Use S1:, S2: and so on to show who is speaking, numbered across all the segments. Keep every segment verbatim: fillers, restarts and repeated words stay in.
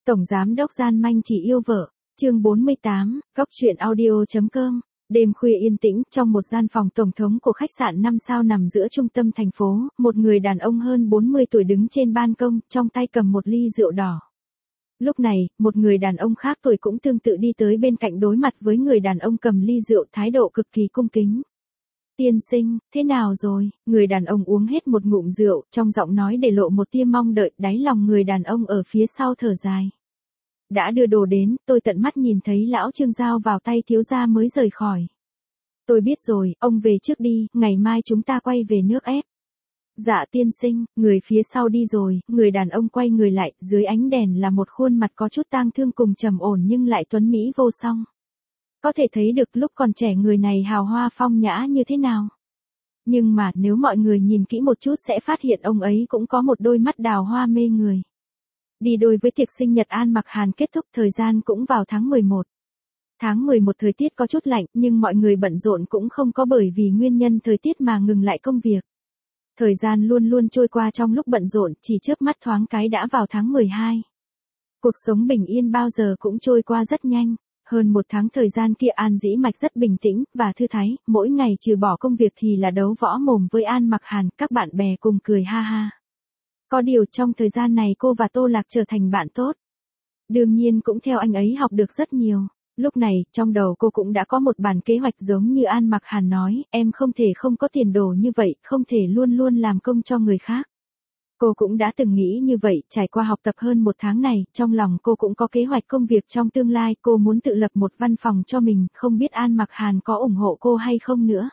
S1: Tổng giám đốc gian manh chỉ yêu vợ, chương bốn mươi tám, góc truyện audio.com. Đêm khuya yên tĩnh, trong một gian phòng tổng thống của khách sạn năm sao nằm giữa trung tâm thành phố, một người đàn ông hơn bốn mươi tuổi đứng trên ban công, trong tay cầm một ly rượu đỏ. Lúc này, một người đàn ông khác tuổi cũng tương tự đi tới bên cạnh đối mặt với người đàn ông cầm ly rượu, thái độ cực kỳ cung kính. Tiên sinh, thế nào rồi? Người đàn ông uống hết một ngụm rượu, trong giọng nói để lộ một tia mong đợi, đáy lòng người đàn ông ở phía sau thở dài. Đã đưa đồ đến, tôi tận mắt nhìn thấy lão Trương giao vào tay thiếu gia mới rời khỏi. Tôi biết rồi, ông về trước đi, ngày mai chúng ta quay về nước ép. Dạ tiên sinh, người phía sau đi rồi, người đàn ông quay người lại, dưới ánh đèn là một khuôn mặt có chút tang thương cùng trầm ổn nhưng lại tuấn mỹ vô song. Có thể thấy được lúc còn trẻ người này hào hoa phong nhã như thế nào. Nhưng mà nếu mọi người nhìn kỹ một chút sẽ phát hiện ông ấy cũng có một đôi mắt đào hoa mê người. Đi đôi với tiệc sinh nhật An Mặc Hàn kết thúc, thời gian cũng vào tháng mười một. Tháng mười một thời tiết có chút lạnh nhưng mọi người bận rộn cũng không có bởi vì nguyên nhân thời tiết mà ngừng lại công việc. Thời gian luôn luôn trôi qua trong lúc bận rộn, chỉ chớp mắt thoáng cái đã vào tháng mười hai. Cuộc sống bình yên bao giờ cũng trôi qua rất nhanh. Hơn một tháng thời gian kia An Dĩ Mạch rất bình tĩnh và thư thái, mỗi ngày trừ bỏ công việc thì là đấu võ mồm với An Mặc Hàn, các bạn bè cùng cười ha ha. Có điều trong thời gian này cô và Tô Lạc trở thành bạn tốt. Đương nhiên cũng theo anh ấy học được rất nhiều. Lúc này, trong đầu cô cũng đã có một bản kế hoạch giống như An Mặc Hàn nói, em không thể không có tiền đồ như vậy, không thể luôn luôn làm công cho người khác. Cô cũng đã từng nghĩ như vậy, trải qua học tập hơn một tháng này, trong lòng cô cũng có kế hoạch công việc trong tương lai, cô muốn tự lập một văn phòng cho mình, không biết An Mặc Hàn có ủng hộ cô hay không nữa.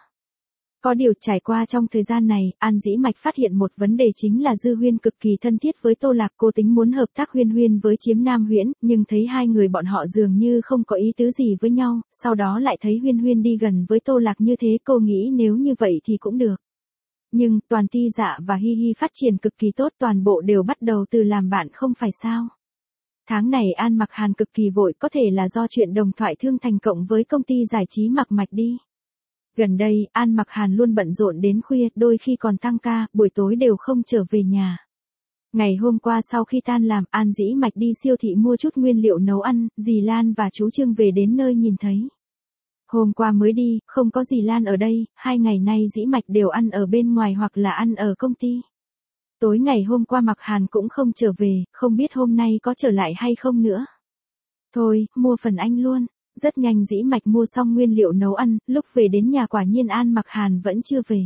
S1: Có điều trải qua trong thời gian này, An Dĩ Mạch phát hiện một vấn đề chính là Dư Huyên cực kỳ thân thiết với Tô Lạc, cô tính muốn hợp tác Huyên Huyên với Chiếm Nam Huyễn, nhưng thấy hai người bọn họ dường như không có ý tứ gì với nhau, sau đó lại thấy Huyên Huyên đi gần với Tô Lạc như thế, cô nghĩ nếu như vậy thì cũng được. Nhưng, toàn Ti Dạ và Hi Hi phát triển cực kỳ tốt, toàn bộ đều bắt đầu từ làm bạn không phải sao. Tháng này An Mặc Hàn cực kỳ vội, có thể là do chuyện đồng thoại thương thành cộng với công ty giải trí Mặc Mạch đi. Gần đây, An Mặc Hàn luôn bận rộn đến khuya, đôi khi còn tăng ca, buổi tối đều không trở về nhà. Ngày hôm qua sau khi tan làm, An Dĩ Mạch đi siêu thị mua chút nguyên liệu nấu ăn, dì Lan và chú Trương về đến nơi nhìn thấy. Hôm qua mới đi, không có dì Lan ở đây, hai ngày nay Dĩ Mạch đều ăn ở bên ngoài hoặc là ăn ở công ty. Tối ngày hôm qua Mặc Hàn cũng không trở về, không biết hôm nay có trở lại hay không nữa. Thôi, mua phần anh luôn. Rất nhanh Dĩ Mạch mua xong nguyên liệu nấu ăn, lúc về đến nhà quả nhiên An Mặc Hàn vẫn chưa về.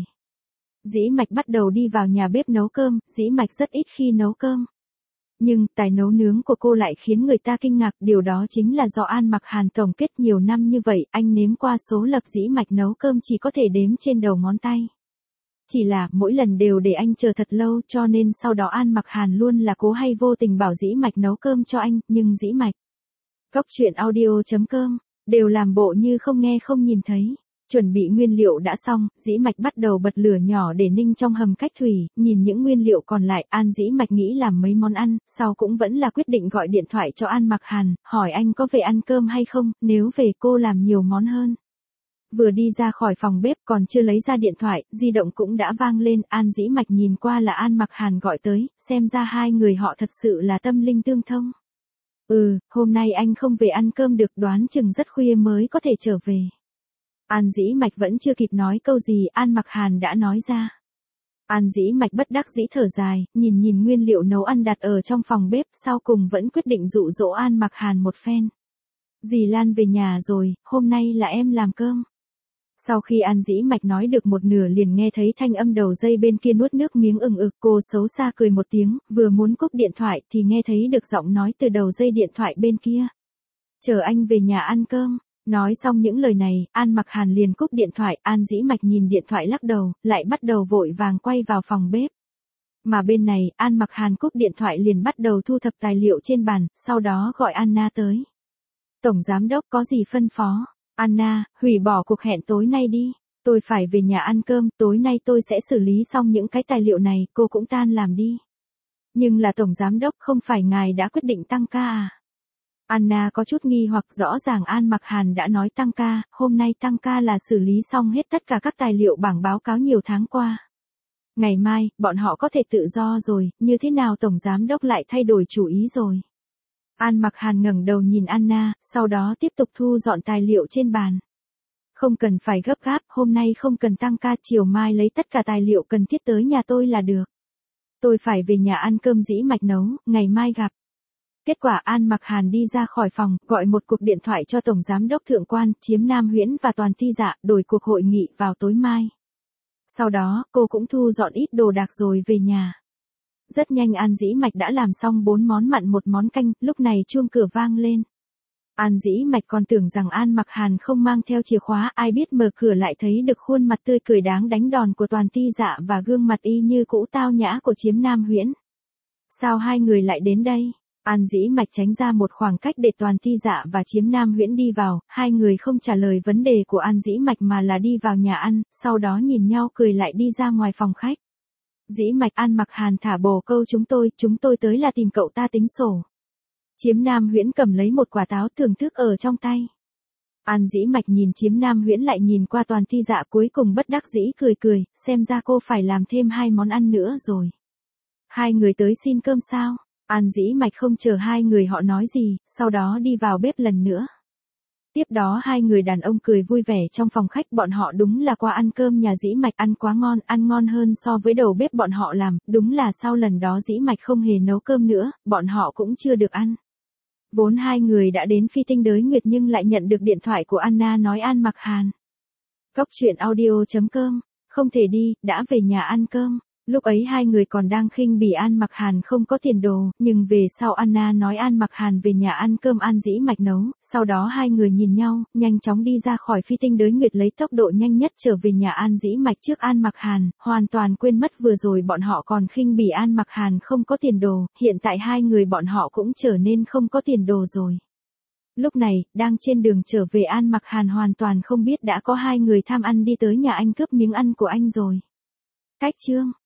S1: Dĩ Mạch bắt đầu đi vào nhà bếp nấu cơm, Dĩ Mạch rất ít khi nấu cơm. Nhưng, tài nấu nướng của cô lại khiến người ta kinh ngạc, điều đó chính là do An Mặc Hàn tổng kết nhiều năm như vậy, anh nếm qua số lập Dĩ Mạch nấu cơm chỉ có thể đếm trên đầu ngón tay. Chỉ là, mỗi lần đều để anh chờ thật lâu cho nên sau đó An Mặc Hàn luôn là cố hay vô tình bảo Dĩ Mạch nấu cơm cho anh, nhưng Dĩ Mạch. Góc truyện audio.com, đều làm bộ như không nghe không nhìn thấy. Chuẩn bị nguyên liệu đã xong, Dĩ Mạch bắt đầu bật lửa nhỏ để ninh trong hầm cách thủy, nhìn những nguyên liệu còn lại, An Dĩ Mạch nghĩ làm mấy món ăn, sau cũng vẫn là quyết định gọi điện thoại cho An Mặc Hàn, hỏi anh có về ăn cơm hay không, nếu về cô làm nhiều món hơn. Vừa đi ra khỏi phòng bếp còn chưa lấy ra điện thoại, di động cũng đã vang lên, An Dĩ Mạch nhìn qua là An Mặc Hàn gọi tới, xem ra hai người họ thật sự là tâm linh tương thông. Ừ, hôm nay anh không về ăn cơm được, đoán chừng rất khuya mới có thể trở về. An Dĩ Mạch vẫn chưa kịp nói câu gì, An Mặc Hàn đã nói ra. An Dĩ Mạch bất đắc dĩ thở dài, nhìn nhìn nguyên liệu nấu ăn đặt ở trong phòng bếp, sau cùng vẫn quyết định dụ dỗ An Mặc Hàn một phen. Dì Lan về nhà rồi, hôm nay là em làm cơm. Sau khi An Dĩ Mạch nói được một nửa liền nghe thấy thanh âm đầu dây bên kia nuốt nước miếng ừng ực, cô xấu xa cười một tiếng, vừa muốn cúp điện thoại thì nghe thấy được giọng nói từ đầu dây điện thoại bên kia. Chờ anh về nhà ăn cơm. Nói xong những lời này, An Mặc Hàn liền cúp điện thoại, An Dĩ Mạch nhìn điện thoại lắc đầu, lại bắt đầu vội vàng quay vào phòng bếp. Mà bên này, An Mặc Hàn cúp điện thoại liền bắt đầu thu thập tài liệu trên bàn, sau đó gọi Anna tới. Tổng giám đốc có gì phân phó? Anna, hủy bỏ cuộc hẹn tối nay đi. Tôi phải về nhà ăn cơm, tối nay tôi sẽ xử lý xong những cái tài liệu này, cô cũng tan làm đi. Nhưng là tổng giám đốc, không phải ngài đã quyết định tăng ca à? Anna có chút nghi hoặc, rõ ràng An Mặc Hàn đã nói tăng ca, hôm nay tăng ca là xử lý xong hết tất cả các tài liệu bảng báo cáo nhiều tháng qua. Ngày mai, bọn họ có thể tự do rồi, như thế nào tổng giám đốc lại thay đổi chủ ý rồi? An Mặc Hàn ngẩng đầu nhìn Anna, sau đó tiếp tục thu dọn tài liệu trên bàn. Không cần phải gấp gáp, hôm nay không cần tăng ca, chiều mai lấy tất cả tài liệu cần thiết tới nhà tôi là được. Tôi phải về nhà ăn cơm Dĩ Mạch nấu, ngày mai gặp. Kết quả An Mặc Hàn đi ra khỏi phòng, gọi một cuộc điện thoại cho Tổng Giám đốc Thượng quan, Chiếm Nam Huyễn và Toàn Ti Dạ, đổi cuộc hội nghị vào tối mai. Sau đó, cô cũng thu dọn ít đồ đạc rồi về nhà. Rất nhanh An Dĩ Mạch đã làm xong bốn món mặn một món canh, lúc này chuông cửa vang lên. An Dĩ Mạch còn tưởng rằng An Mặc Hàn không mang theo chìa khóa, ai biết mở cửa lại thấy được khuôn mặt tươi cười đáng đánh đòn của Toàn Ti Dạ và gương mặt y như cũ tao nhã của Chiếm Nam Huyễn. Sao hai người lại đến đây? An Dĩ Mạch tránh ra một khoảng cách để Toàn Ti Dạ và Chiếm Nam Huyễn đi vào, hai người không trả lời vấn đề của An Dĩ Mạch mà là đi vào nhà ăn, sau đó nhìn nhau cười lại đi ra ngoài phòng khách. Dĩ Mạch, An Mặc Hàn thả bồ câu chúng tôi, chúng tôi tới là tìm cậu ta tính sổ. Chiếm Nam Huyễn cầm lấy một quả táo thưởng thức ở trong tay. An Dĩ Mạch nhìn Chiếm Nam Huyễn lại nhìn qua Toàn Ti Dạ, cuối cùng bất đắc dĩ cười cười, xem ra cô phải làm thêm hai món ăn nữa rồi. Hai người tới xin cơm sao? An Dĩ Mạch không chờ hai người họ nói gì, sau đó đi vào bếp lần nữa. Tiếp đó hai người đàn ông cười vui vẻ trong phòng khách, bọn họ đúng là qua ăn cơm nhà Dĩ Mạch, ăn quá ngon, ăn ngon hơn so với đầu bếp bọn họ làm, đúng là sau lần đó Dĩ Mạch không hề nấu cơm nữa, bọn họ cũng chưa được ăn. Vốn hai người đã đến Phi Tinh Đới Nguyệt nhưng lại nhận được điện thoại của Anna nói An Mặc Hàn. Cóc truyện audio chấm com, không thể đi, đã về nhà ăn cơm. Lúc ấy hai người còn đang khinh bỉ An Mặc Hàn không có tiền đồ, nhưng về sau Anna nói An Mặc Hàn về nhà ăn cơm An Dĩ Mạch nấu, sau đó hai người nhìn nhau, nhanh chóng đi ra khỏi Phi Tinh Đới Nguyệt lấy tốc độ nhanh nhất trở về nhà An Dĩ Mạch trước An Mặc Hàn, hoàn toàn quên mất vừa rồi bọn họ còn khinh bỉ An Mặc Hàn không có tiền đồ, hiện tại hai người bọn họ cũng trở nên không có tiền đồ rồi. Lúc này, đang trên đường trở về An Mặc Hàn hoàn toàn không biết đã có hai người tham ăn đi tới nhà anh cướp miếng ăn của anh rồi. Cách chương